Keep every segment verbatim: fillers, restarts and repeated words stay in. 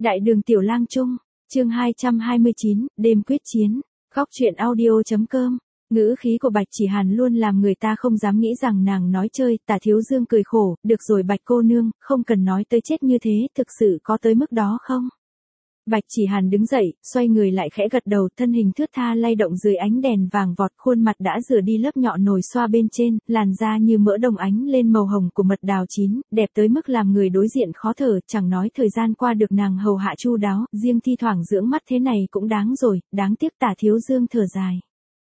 Đại đường Tiểu Lang Trung, chương hai trăm hai mươi chín, đêm quyết chiến, góc truyện audio.com. Ngữ khí của Bạch Chỉ Hàn luôn làm người ta không dám nghĩ rằng nàng nói chơi. Tả Thiếu Dương cười khổ, được rồi Bạch cô nương, không cần nói tới chết như thế, thực sự có tới mức đó không? Bạch Chỉ Hàn đứng dậy, xoay người lại khẽ gật đầu, thân hình thướt tha lay động dưới ánh đèn vàng vọt, khuôn mặt đã rửa đi lớp nhọ nồi xoa bên trên, làn da như mỡ đồng ánh lên màu hồng của mật đào chín, đẹp tới mức làm người đối diện khó thở, chẳng nói thời gian qua được nàng hầu hạ chu đáo, riêng thi thoảng dưỡng mắt thế này cũng đáng rồi, đáng tiếc. Tả Thiếu Dương thở dài.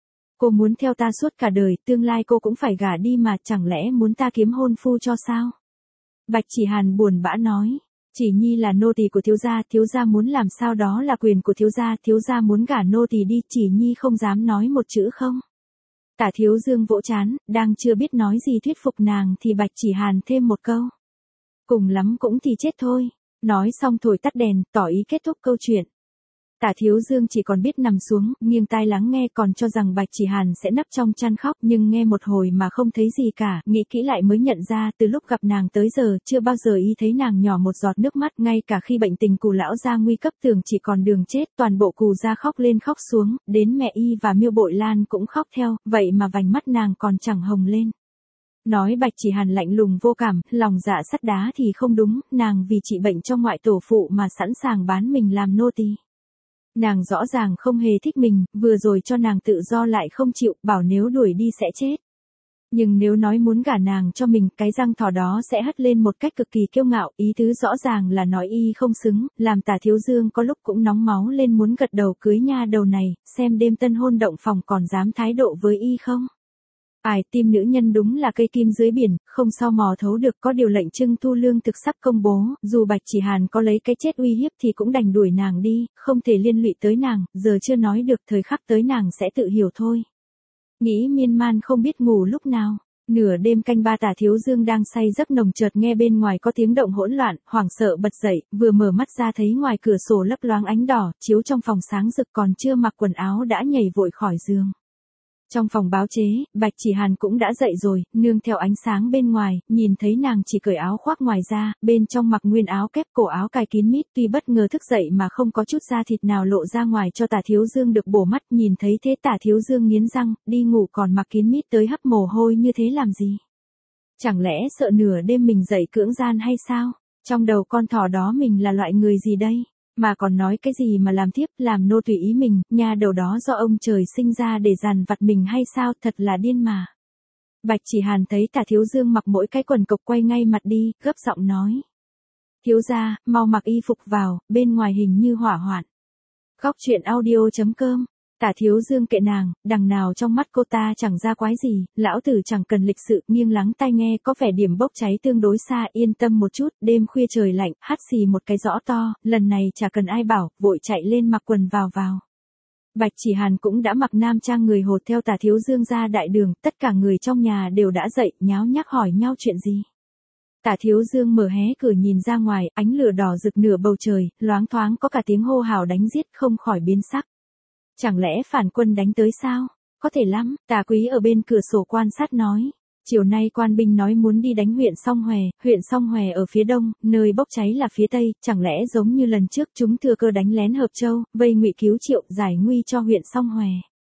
Cô muốn theo ta suốt cả đời, tương lai cô cũng phải gả đi mà, chẳng lẽ muốn ta kiếm hôn phu cho sao? Bạch Chỉ Hàn buồn bã nói. Chỉ Nhi là nô tỳ của thiếu gia, thiếu gia muốn làm sao đó là quyền của thiếu gia, thiếu gia muốn gả nô tỳ đi, Chỉ Nhi không dám nói một chữ không. Tả Thiếu Dương vỗ trán, đang chưa biết nói gì thuyết phục nàng thì Bạch Chỉ Hàn thêm một câu. Cùng lắm cũng thì chết thôi. Nói xong thổi tắt đèn, tỏ ý kết thúc câu chuyện. Tả Thiếu Dương chỉ còn biết nằm xuống, nghiêng tai lắng nghe, còn cho rằng Bạch Chỉ Hàn sẽ nấp trong chăn khóc, nhưng nghe một hồi mà không thấy gì cả, nghĩ kỹ lại mới nhận ra từ lúc gặp nàng tới giờ, chưa bao giờ y thấy nàng nhỏ một giọt nước mắt, ngay cả khi bệnh tình Cù lão gia nguy cấp tưởng chỉ còn đường chết, toàn bộ Cù gia khóc lên khóc xuống, đến mẹ y và Miêu Bội Lan cũng khóc theo, vậy mà vành mắt nàng còn chẳng hồng lên. Nói Bạch Chỉ Hàn lạnh lùng vô cảm, lòng dạ sắt đá thì không đúng, nàng vì trị bệnh cho ngoại tổ phụ mà sẵn sàng bán mình làm nô tỳ. Nàng rõ ràng không hề thích mình, vừa rồi cho nàng tự do lại không chịu, bảo nếu đuổi đi sẽ chết. Nhưng nếu nói muốn gả nàng cho mình, cái răng thỏ đó sẽ hất lên một cách cực kỳ kiêu ngạo, ý tứ rõ ràng là nói y không xứng, làm Tả Thiếu Dương có lúc cũng nóng máu lên muốn gật đầu cưới nha đầu này, xem đêm tân hôn động phòng còn dám thái độ với y không. Ai, tim nữ nhân đúng là cây kim dưới biển, không sao mò thấu được, có điều lệnh trưng thu lương thực sắp công bố, dù Bạch Chỉ Hàn có lấy cái chết uy hiếp thì cũng đành đuổi nàng đi, không thể liên lụy tới nàng, giờ chưa nói được, thời khắc tới nàng sẽ tự hiểu thôi. Nghĩ miên man không biết ngủ lúc nào, nửa đêm canh ba Tả Thiếu Dương đang say giấc nồng chợt nghe bên ngoài có tiếng động hỗn loạn, hoảng sợ bật dậy, vừa mở mắt ra thấy ngoài cửa sổ lấp loáng ánh đỏ, chiếu trong phòng sáng rực, còn chưa mặc quần áo đã nhảy vội khỏi giường. Trong phòng báo chế, Bạch Chỉ Hàn cũng đã dậy rồi, nương theo ánh sáng bên ngoài, nhìn thấy nàng chỉ cởi áo khoác ngoài ra, bên trong mặc nguyên áo kép, cổ áo cài kín mít, tuy bất ngờ thức dậy mà không có chút da thịt nào lộ ra ngoài cho Tả Thiếu Dương được bổ mắt, nhìn thấy thế Tả Thiếu Dương nghiến răng, đi ngủ còn mặc kín mít tới hấp mồ hôi như thế làm gì? Chẳng lẽ sợ nửa đêm mình dậy cưỡng gian hay sao? Trong đầu con thỏ đó mình là loại người gì đây? Mà còn nói cái gì mà làm thiếp, làm nô tùy ý mình, nha đầu đó do ông trời sinh ra để dằn vặt mình hay sao, thật là điên mà. Bạch Chỉ Hàn thấy Tả Thiếu Dương mặc mỗi cái quần cộc quay ngay mặt đi, gấp giọng nói. Thiếu gia, mau mặc y phục vào, bên ngoài hình như hỏa hoạn. Góc truyện audio.com. Tả Thiếu Dương kệ nàng, đằng nào trong mắt cô ta chẳng ra quái gì, lão tử chẳng cần lịch sự, nghiêng lắng tai nghe có vẻ điểm bốc cháy tương đối xa, yên tâm một chút, đêm khuya trời lạnh, hắt xì một cái rõ to, lần này chả cần ai bảo, vội chạy lên mặc quần vào vào. Bạch Chỉ Hàn cũng đã mặc nam trang người hột theo Tả Thiếu Dương ra đại đường, tất cả người trong nhà đều đã dậy, nháo nhác hỏi nhau chuyện gì. Tả Thiếu Dương mở hé cửa nhìn ra ngoài, ánh lửa đỏ rực nửa bầu trời, loáng thoáng có cả tiếng hô hào đánh giết, không khỏi biến sắc. Chẳng lẽ phản quân đánh tới sao? Có thể lắm, Tả Quý ở bên cửa sổ quan sát nói. Chiều nay quan binh nói muốn đi đánh huyện Song Hòe, huyện Song Hòe ở phía đông, nơi bốc cháy là phía tây, chẳng lẽ giống như lần trước chúng thừa cơ đánh lén Hợp Châu, vây ngụy cứu Triệu, giải nguy cho huyện Song Hòe.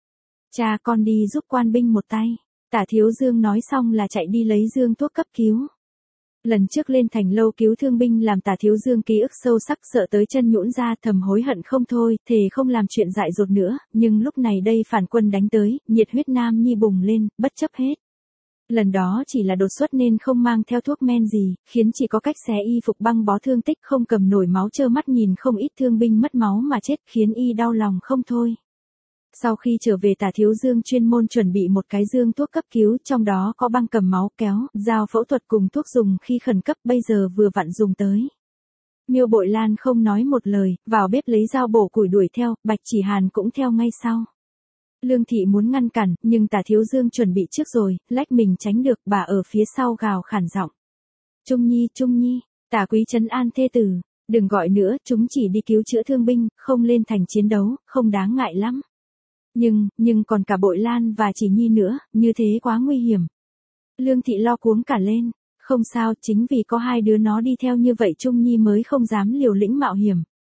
Cha con đi giúp quan binh một tay. Tả Thiếu Dương nói xong là chạy đi lấy dương thuốc cấp cứu. Lần trước lên thành lâu cứu thương binh làm Tả Thiếu Dương ký ức sâu sắc, sợ tới chân nhũn ra, thầm hối hận không thôi, thề không làm chuyện dại dột nữa, nhưng lúc này đây phản quân đánh tới, nhiệt huyết nam nhi bùng lên, bất chấp hết. Lần đó chỉ là đột xuất nên không mang theo thuốc men gì, khiến chỉ có cách xé y phục băng bó thương tích, không cầm nổi máu, trơ mắt nhìn không ít thương binh mất máu mà chết, khiến y đau lòng không thôi. Sau khi trở về Tả Thiếu Dương chuyên môn chuẩn bị một cái dương thuốc cấp cứu, trong đó có băng cầm máu, kéo, dao phẫu thuật cùng thuốc dùng khi khẩn cấp, bây giờ vừa vặn dùng tới. Miêu Bội Lan không nói một lời, vào bếp lấy dao bổ củi đuổi theo, Bạch Chỉ Hàn cũng theo ngay sau. Lương Thị muốn ngăn cản, nhưng Tả Thiếu Dương chuẩn bị trước rồi, lách mình tránh được, bà ở phía sau gào khản giọng. Trung Nhi, Trung Nhi, Tả Quý trấn an thê tử, đừng gọi nữa, chúng chỉ đi cứu chữa thương binh, không lên thành chiến đấu, không đáng ngại lắm. Nhưng, nhưng còn cả Bội Lan và Chỉ Nhi nữa, như thế quá nguy hiểm. Lương Thị lo cuống cả lên, không sao, chính vì có hai đứa nó đi theo như vậy Trung Nhi mới không dám liều lĩnh mạo hiểm.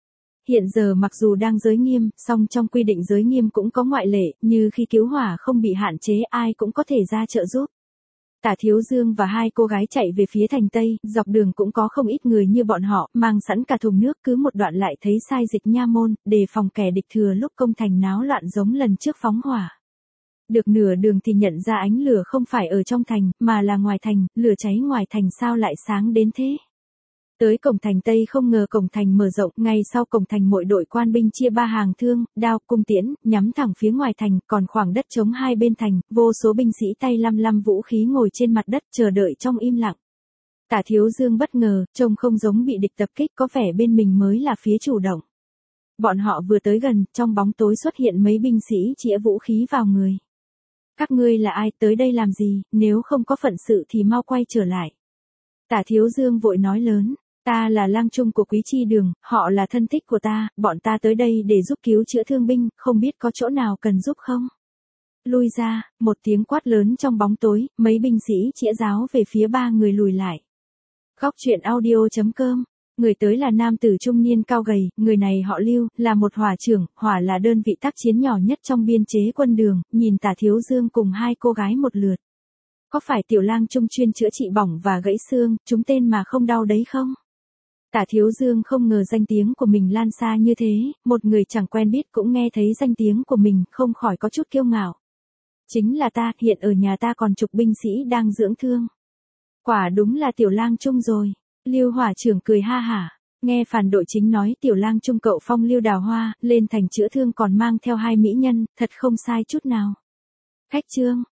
hiện giờ mặc dù đang giới nghiêm, song trong quy định giới nghiêm cũng có ngoại lệ, như khi cứu hỏa không bị hạn chế ai cũng có thể ra trợ giúp. Tả Thiếu Dương và hai cô gái chạy về phía thành Tây, dọc đường cũng có không ít người như bọn họ, mang sẵn cả thùng nước, cứ một đoạn lại thấy sai dịch nha môn, đề phòng kẻ địch thừa lúc công thành náo loạn giống lần trước phóng hỏa. Được nửa đường thì nhận ra ánh lửa không phải ở trong thành, mà là ngoài thành, lửa cháy ngoài thành sao lại sáng đến thế. Tới cổng thành Tây không ngờ cổng thành mở rộng, ngay sau cổng thành mỗi đội quan binh chia ba hàng thương, đao, cung tiễn, nhắm thẳng phía ngoài thành, còn khoảng đất trống hai bên thành, vô số binh sĩ tay lăm lăm vũ khí ngồi trên mặt đất chờ đợi trong im lặng. Tả Thiếu Dương bất ngờ, trông không giống bị địch tập kích, có vẻ bên mình mới là phía chủ động. Bọn họ vừa tới gần, trong bóng tối xuất hiện mấy binh sĩ chĩa vũ khí vào người. Các ngươi là ai, tới đây làm gì, nếu không có phận sự thì mau quay trở lại. Tả Thiếu Dương vội nói lớn. Ta là lang trung của Quý Chi Đường, họ là thân thích của ta, bọn ta tới đây để giúp cứu chữa thương binh, không biết có chỗ nào cần giúp không? Lui ra, một tiếng quát lớn trong bóng tối, mấy binh sĩ chĩa giáo về phía ba người lùi lại. Góc truyện audio chấm com. Người tới là nam tử trung niên cao gầy, người này họ Lưu, là một hỏa trưởng, hỏa là đơn vị tác chiến nhỏ nhất trong biên chế quân Đường, nhìn Tả Thiếu Dương cùng hai cô gái một lượt. Có phải tiểu lang trung chuyên chữa trị bỏng và gãy xương, chúng tên mà không đau đấy không? Tả Thiếu Dương không ngờ danh tiếng của mình lan xa như thế, một người chẳng quen biết cũng nghe thấy danh tiếng của mình, không khỏi có chút kiêu ngạo. Chính là ta, hiện ở nhà ta còn chục binh sĩ đang dưỡng thương. Quả đúng là tiểu lang trung rồi. Lưu hỏa trưởng cười ha hả, nghe phản đội chính nói tiểu lang trung cậu phong Lưu Đào Hoa, lên thành chữa thương còn mang theo hai mỹ nhân, thật không sai chút nào. Khách trương,